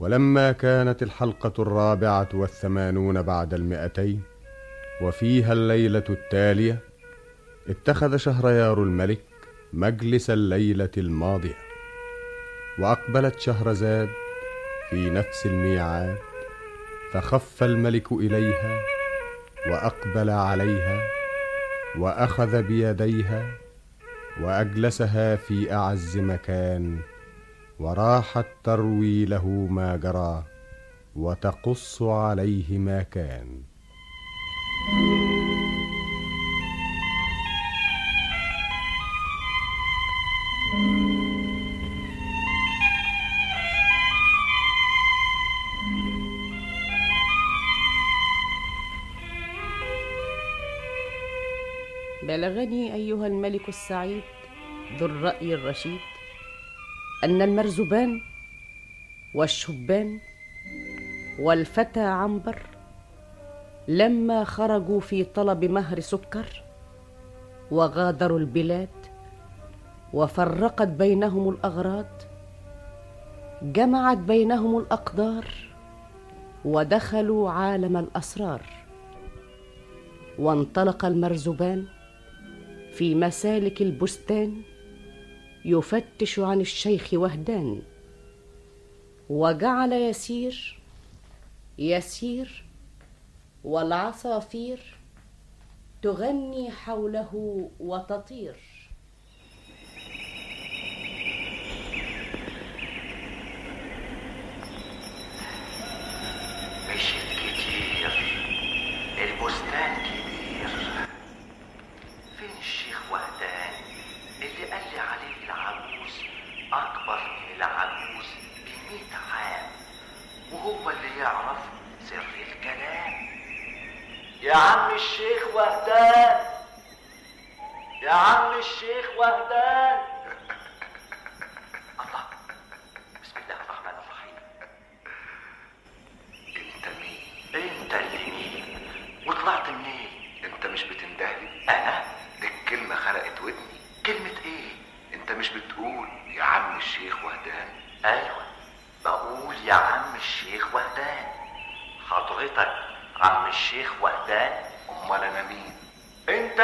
ولما كانت الحلقة 84 بعد 200 وفيها الليلة التالية، اتخذ شهريار الملك مجلس الليلة الماضية، وأقبلت شهرزاد في نفس الميعاد، فخف الملك إليها وأقبل عليها وأخذ بيديها وأجلسها في أعز مكان، وراحت تروي له ما جرى وتقص عليه ما كان. بلغني أيها الملك السعيد ذو الرأي الرشيد أن المرزبان والشبان والفتى عنبر لما خرجوا في طلب مهر سكر وغادروا البلاد وفرقت بينهم الأغراض، جمعت بينهم الأقدار ودخلوا عالم الأسرار. وانطلق المرزبان في مسالك البستان يفتش عن الشيخ وهدان، وجعل يسير والعصافير تغني حوله وتطير. مشيت كتير، البستان كبير، فين الشيخ وهدان اللي قال لي عليه العجوز أكبر من العجوز ب100 عام، وهو اللي يعرف سر الكلام؟ يا عم الشيخ وهدان، يا عم الشيخ وهدان. الله، بسم الله الرحمن الرحيم. انت مين؟ انت اللي مين؟ وطلعت منين؟ انت مش بتندهلي؟ انا؟ دي الكلمة خرقت ودني. كلمة ايه؟ انت مش بتقول يا عم الشيخ وهدان؟ ايوه بقول يا عم الشيخ وهدان. حضرتك عم الشيخ وهدان؟ امال انا مين؟ انت؟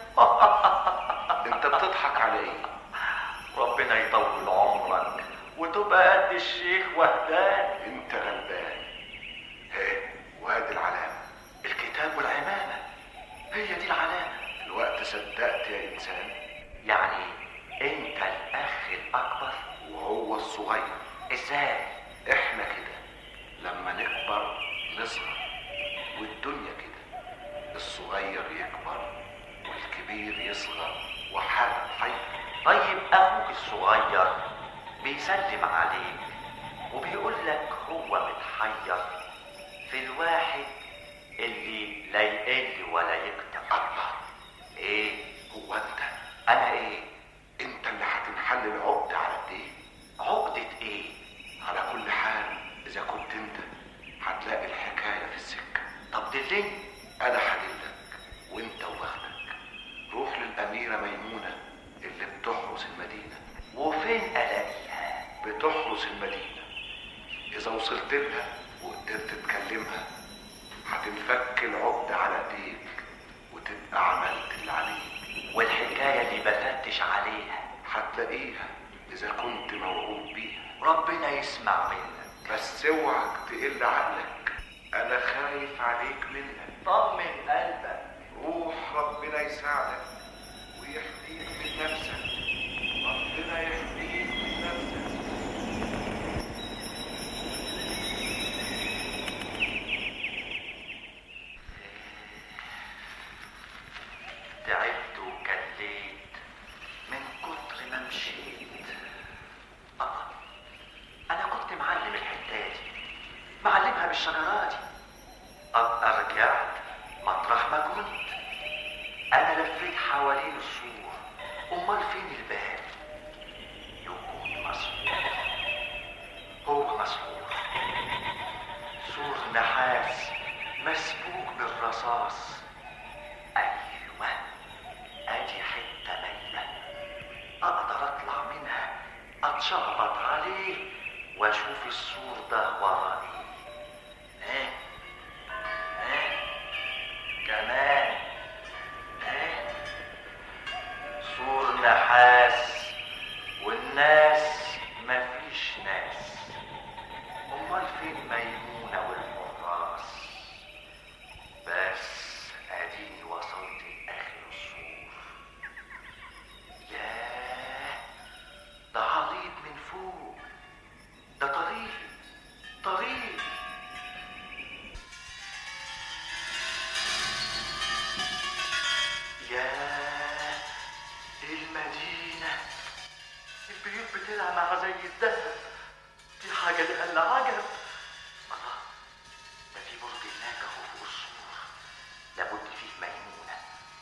انت بتضحك على ايه؟ ربنا يطول عمرك وتبقى قد الشيخ وهدان. انت غلبان. هي وهذه العلامة، الكتاب والعمامة، هي دي العلامة. الوقت صدقت يا انسان؟ يعني انت الاخ الاكبر وهو الصغير. ازاي؟ احنا كده لما نكبر نصغر، والدنيا كده الصغير يكبر والكبير يصغر وحاجة تحير. طيب اخوك الصغير بيسلم عليك وبيقول لك هو متحير في الواحد اللي لا يقل ولا يكتر. الله، ايه هو انت؟ انا ايه؟ انت اللي هتنحل العقدة على ايه؟ عقدة ايه؟ على كل حال اذا كنت انت هتلاقي الحكاية في السكة. طب دلني. انا هدلك وانت وبختك. روح للاميرة ميمونة اللي بتحرس المدينة. وفين الاقيها؟ بتحرس المدينة. اذا وصلت لها وقدرت تكلمها هتنفك العقدة على ايديك وتبقى عملت اللي عليك. والحكاية اللي بفتش عليها هتلاقيها اذا كنت موعود بيها. ربنا يسمع منك، بس اوعك تقل عقلك، انا خايف عليك منك. طمن قلبك، روح ربنا يساعدك ويحميك من نفسك. ربنا يحميك من نفسك. تعبت وكليت من كتر ما مشيت. انا كنت معلم الحتة دي، معلمها بالشجرة دي. ابقى رجعت مطرح ما كنت. انا لفيت حوالين السور، امال فين الباب؟ يكون مسحور. هو مسحور، سور نحاس مسبوك بالرصاص. ايوه ادي حته ميته اقدر اطلع منها اتشخبط عليه واشوف السور ده ورا ايه. كمان سور نحاس والناس مفيش ناس. امال فين ميمونة والحراس؟ بس اديني وصلت لاخر السور. ياه، ده عريض من فوق، ده طريق. ياه، المدينة، البيوت بتلمع زي الذهب. دي حاجة لها العجب. الله، ده في برج هناك اهو فوق السور، لابد فيه ميمونة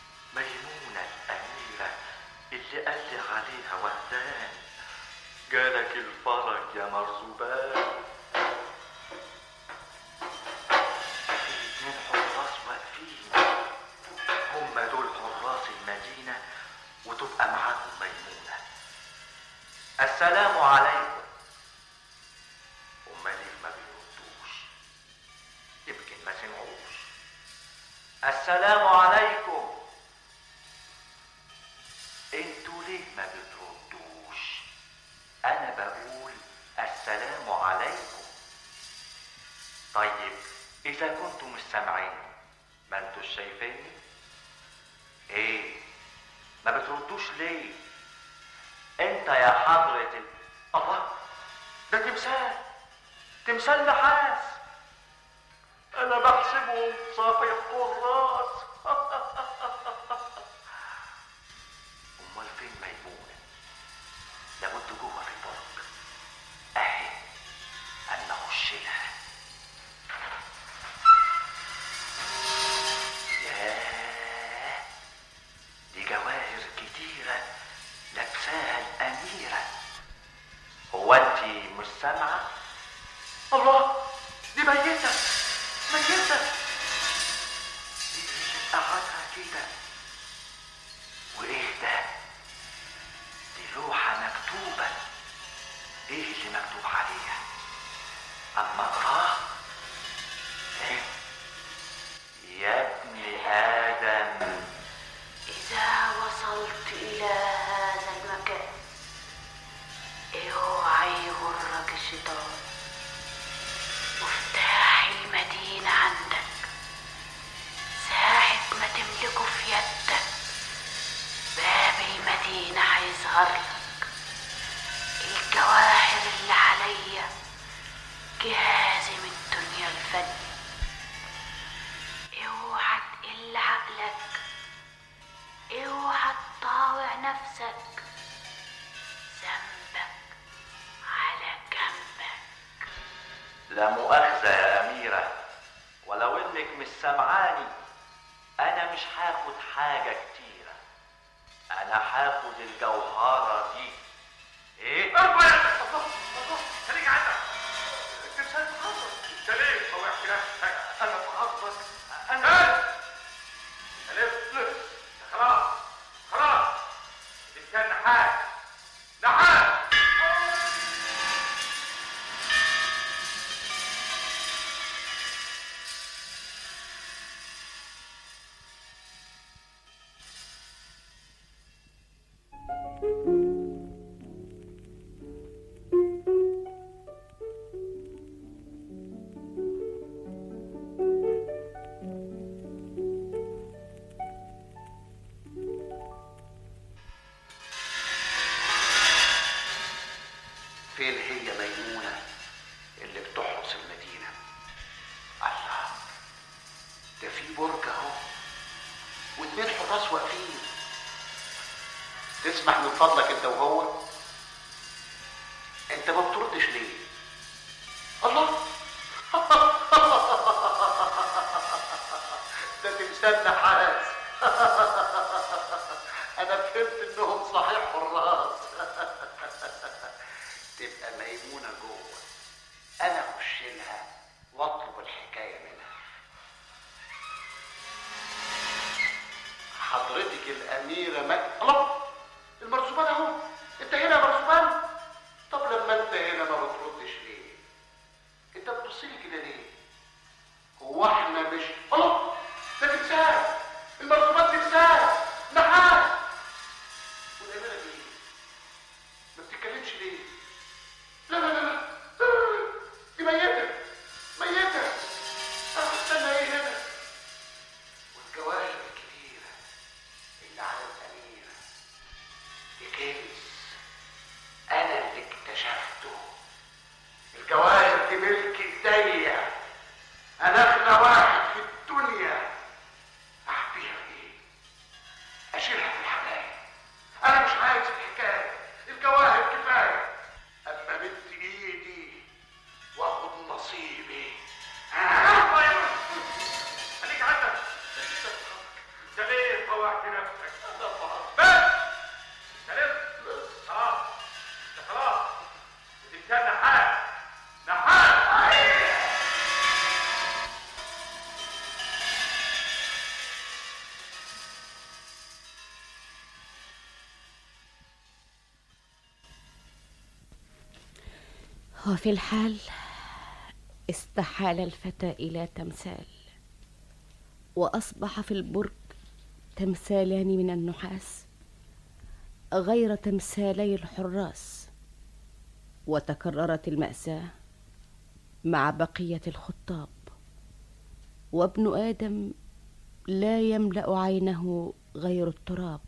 الأميرة اللي قال لي عليها وهدان. جالك الفرج يا مرزبان. في 2 حراس واقفين، هم دول حراس المدينة، وتبقى معاهم ميمونة. السلام عليكم. هما ليه ما بيردوش؟ يمكن ما سمعوش. السلام عليكم. انتوا ليه ما بتردوش؟ انا بقول السلام عليكم. طيب اذا كنتم مش سامعين، ما انتوش شايفيني؟ ايه ما بتردوش ليه؟ انت يا حضرة الله، ده تمثال نحاس. انا بحسبه صافي حراس. امال فين ميمونة؟ لابد جوه في البرج اهي، انا اخش لها. ياه، دي جواهر كتيرة لابساها الأميرة. هو انتي مش سامعة؟ الله، دي ميتة. دي مش قعدها كده. وايه ده؟ دي لوحة مكتوبة. ايه اللي مكتوب عليها؟ اما اقراها. ايه؟ يا ابن آدم، إذا وصلت إلى هذا المكان اوعى يغرك الشيطان. مفتاح المدينة عندك، ساعة ما تملكه في يدك باب المدينة هيظهر لك. الجواهر اللي عليا جهازي من الدنيا الفني. اوعى تقل عقلك، اوعى تطاوع نفسك، ذنبك على جنبك. لا مؤاخذة يا أميرة، ولو إنك مش سامعاني، أنا مش هاخد حاجة كتيرة. أنا هاخد الجوهرة دي. إيه؟ الله، خليك عندك. التمثال بحضرك. أنت ليه طوعت نفسك؟ أنا بحضرك. أنا لف. خلاص. التمثال نحاس. فين هي ميمونة اللي بتحرس المدينة؟ الله، ده في برج اهو و2 حراس واقفين. تسمح من فضلك انت وهو؟ انت ما بتردش ليه؟ الله. ده تمثال نحاس. انا فهمت انهم صحيح حراس. تبقى ميمونة جوه، انا اخش لها واطلب الحكاية منها. حضرتك الأميرة الله، المرزبان اهو. انت هنا يا مرزبان؟ طب لما انت هنا ما بتردش ليه؟ وفي الحال استحال الفتى إلى تمثال، وأصبح في البرج تمثالان من النحاس غير تمثالي الحراس. وتكررت المأساة مع بقية الخطاب، وابن آدم لا يملأ عينه غير التراب.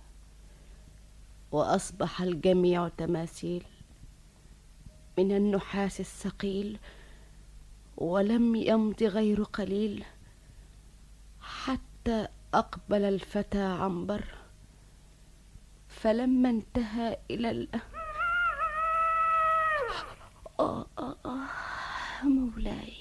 وأصبح الجميع تماثيل من النحاس الثقيل، ولم يمض غير قليل حتى أقبل الفتى عنبر. فلما انتهى إلى مولاي.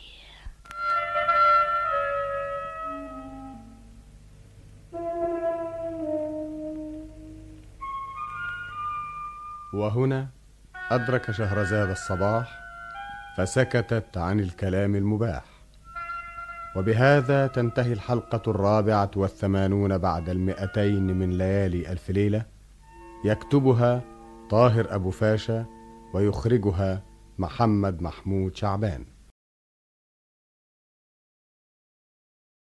وهنا أدرك شهرزاد الصباح، فسكتت عن الكلام المباح. وبهذا تنتهي الحلقة 84 بعد 200 من ليالي ألف ليلة. يكتبها طاهر أبو فاشا، ويخرجها محمد محمود شعبان.